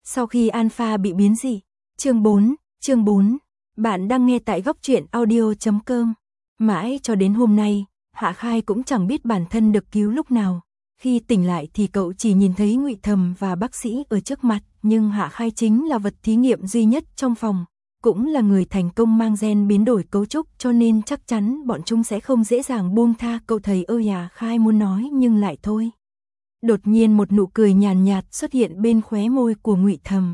Sau khi Alpha bị biến dị. Chương 4. Bạn đang nghe tại góc truyện audio.com. Mãi cho đến hôm nay, Hạ Khai cũng chẳng biết bản thân được cứu lúc nào. Khi tỉnh lại thì cậu chỉ nhìn thấy Ngụy Thầm và bác sĩ ở trước mặt, nhưng Hạ Khai chính là vật thí nghiệm duy nhất trong phòng, cũng là người thành công mang gen biến đổi cấu trúc, cho nên chắc chắn bọn chúng sẽ không dễ dàng buông tha cậu. Thầy ơi à, Khai muốn nói nhưng lại thôi. Đột nhiên một nụ cười nhàn nhạt xuất hiện bên khóe môi của Ngụy Thầm.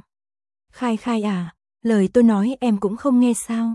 Khai à, lời tôi nói em cũng không nghe sao?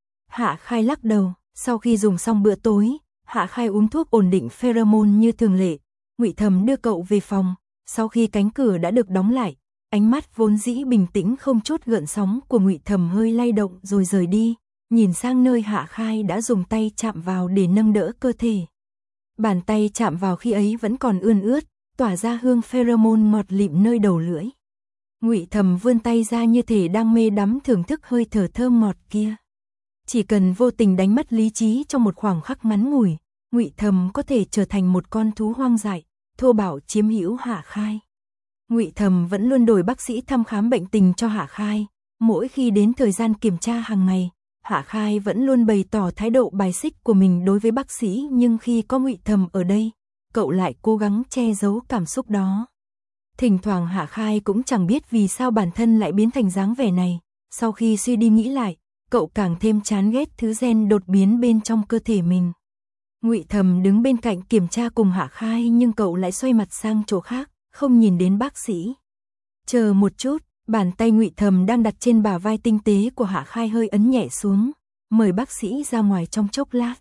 Hạ Khai lắc đầu. Sau khi dùng xong bữa tối, Hạ Khai uống thuốc ổn định pheromone như thường lệ. Ngụy Thầm đưa cậu về phòng. Sau khi cánh cửa đã được đóng lại, ánh mắt vốn dĩ bình tĩnh không chút gợn sóng của Ngụy Thầm hơi lay động rồi rời đi, nhìn sang nơi Hạ Khai đã dùng tay chạm vào để nâng đỡ cơ thể. Bàn tay chạm vào khi ấy vẫn còn ươn ướt, tỏa ra hương pheromone ngọt lịm nơi đầu lưỡi. Ngụy Thầm vươn tay ra như thể đang mê đắm thưởng thức hơi thở thơm ngọt kia. Chỉ cần vô tình đánh mất lý trí trong một khoảng khắc ngắn ngủi, Ngụy Thầm có thể trở thành một con thú hoang dại, thô bạo chiếm hữu Hạ Khai. Ngụy Thầm vẫn luôn đổi bác sĩ thăm khám bệnh tình cho Hạ Khai. Mỗi khi đến thời gian kiểm tra hàng ngày, Hạ Khai vẫn luôn bày tỏ thái độ bài xích của mình đối với bác sĩ, nhưng khi có Ngụy Thầm ở đây, cậu lại cố gắng che giấu cảm xúc đó. Thỉnh thoảng Hạ Khai cũng chẳng biết vì sao bản thân lại biến thành dáng vẻ này. Sau khi suy đi nghĩ lại, cậu càng thêm chán ghét thứ gen đột biến bên trong cơ thể mình. Ngụy Thầm đứng bên cạnh kiểm tra cùng Hạ Khai, nhưng cậu lại xoay mặt sang chỗ khác, không nhìn đến bác sĩ. Chờ một chút, bàn tay Ngụy Thầm đang đặt trên bả vai tinh tế của Hạ Khai hơi ấn nhẹ xuống, mời bác sĩ ra ngoài trong chốc lát.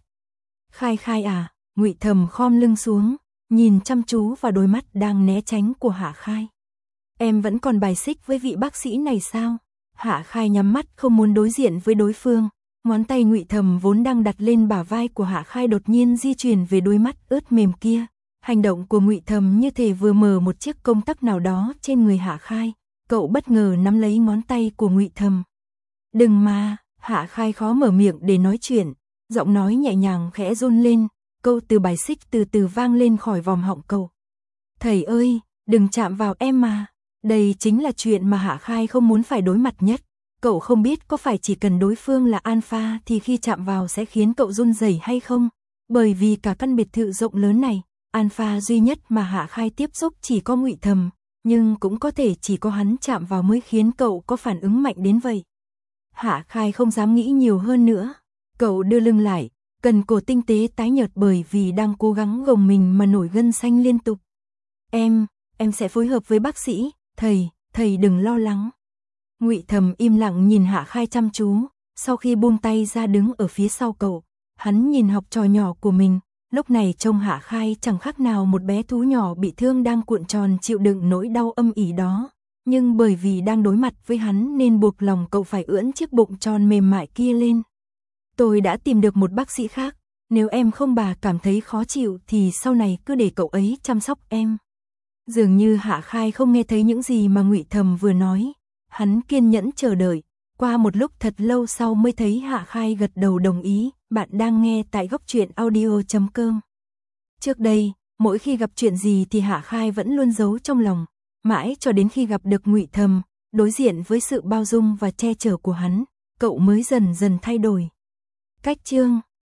Khai à, Ngụy Thầm khom lưng xuống, nhìn chăm chú vào đôi mắt đang né tránh của Hạ Khai. Em vẫn còn bài xích với vị bác sĩ này sao? Hạ Khai nhắm mắt không muốn đối diện với đối phương. Ngón tay Ngụy Thầm vốn đang đặt lên bả vai của Hạ Khai đột nhiên di chuyển về đôi mắt ướt mềm kia. Hành động của Ngụy Thầm như thể vừa mở một chiếc công tắc nào đó trên người Hạ Khai. Cậu bất ngờ nắm lấy ngón tay của Ngụy Thầm. Đừng mà, Hạ Khai khó mở miệng để nói chuyện. Giọng nói nhẹ nhàng khẽ run lên. Câu từ bài xích từ từ vang lên khỏi vòm họng cậu. Thầy ơi, đừng chạm vào em mà. Đây chính là chuyện mà Hạ Khai không muốn phải đối mặt nhất. Cậu không biết có phải chỉ cần đối phương là Alpha thì khi chạm vào sẽ khiến cậu run rẩy hay không? Bởi vì cả căn biệt thự rộng lớn này, Alpha duy nhất mà Hạ Khai tiếp xúc chỉ có Ngụy Thầm, nhưng cũng có thể chỉ có hắn chạm vào mới khiến cậu có phản ứng mạnh đến vậy. Hạ Khai không dám nghĩ nhiều hơn nữa. Cậu đưa lưng lại, cần cổ tinh tế tái nhợt bởi vì đang cố gắng gồng mình mà nổi gân xanh liên tục. Em sẽ phối hợp với bác sĩ, thầy đừng lo lắng. Ngụy Thầm im lặng nhìn Hạ Khai chăm chú, sau khi buông tay ra đứng ở phía sau cậu, hắn nhìn học trò nhỏ của mình, lúc này trông Hạ Khai chẳng khác nào một bé thú nhỏ bị thương đang cuộn tròn chịu đựng nỗi đau âm ỉ đó, nhưng bởi vì đang đối mặt với hắn nên buộc lòng cậu phải ưỡn chiếc bụng tròn mềm mại kia lên. Tôi đã tìm được một bác sĩ khác, nếu em không bà cảm thấy khó chịu thì sau này cứ để cậu ấy chăm sóc em. Dường như Hạ Khai không nghe thấy những gì mà Ngụy Thầm vừa nói. Hắn kiên nhẫn chờ đợi, qua một lúc thật lâu sau mới thấy Hạ Khai gật đầu đồng ý. Bạn đang nghe tại góc truyện audio.com. Trước đây, mỗi khi gặp chuyện gì thì Hạ Khai vẫn luôn giấu trong lòng, mãi cho đến khi gặp được Ngụy Thầm, đối diện với sự bao dung và che chở của hắn, cậu mới dần dần thay đổi. Cách chương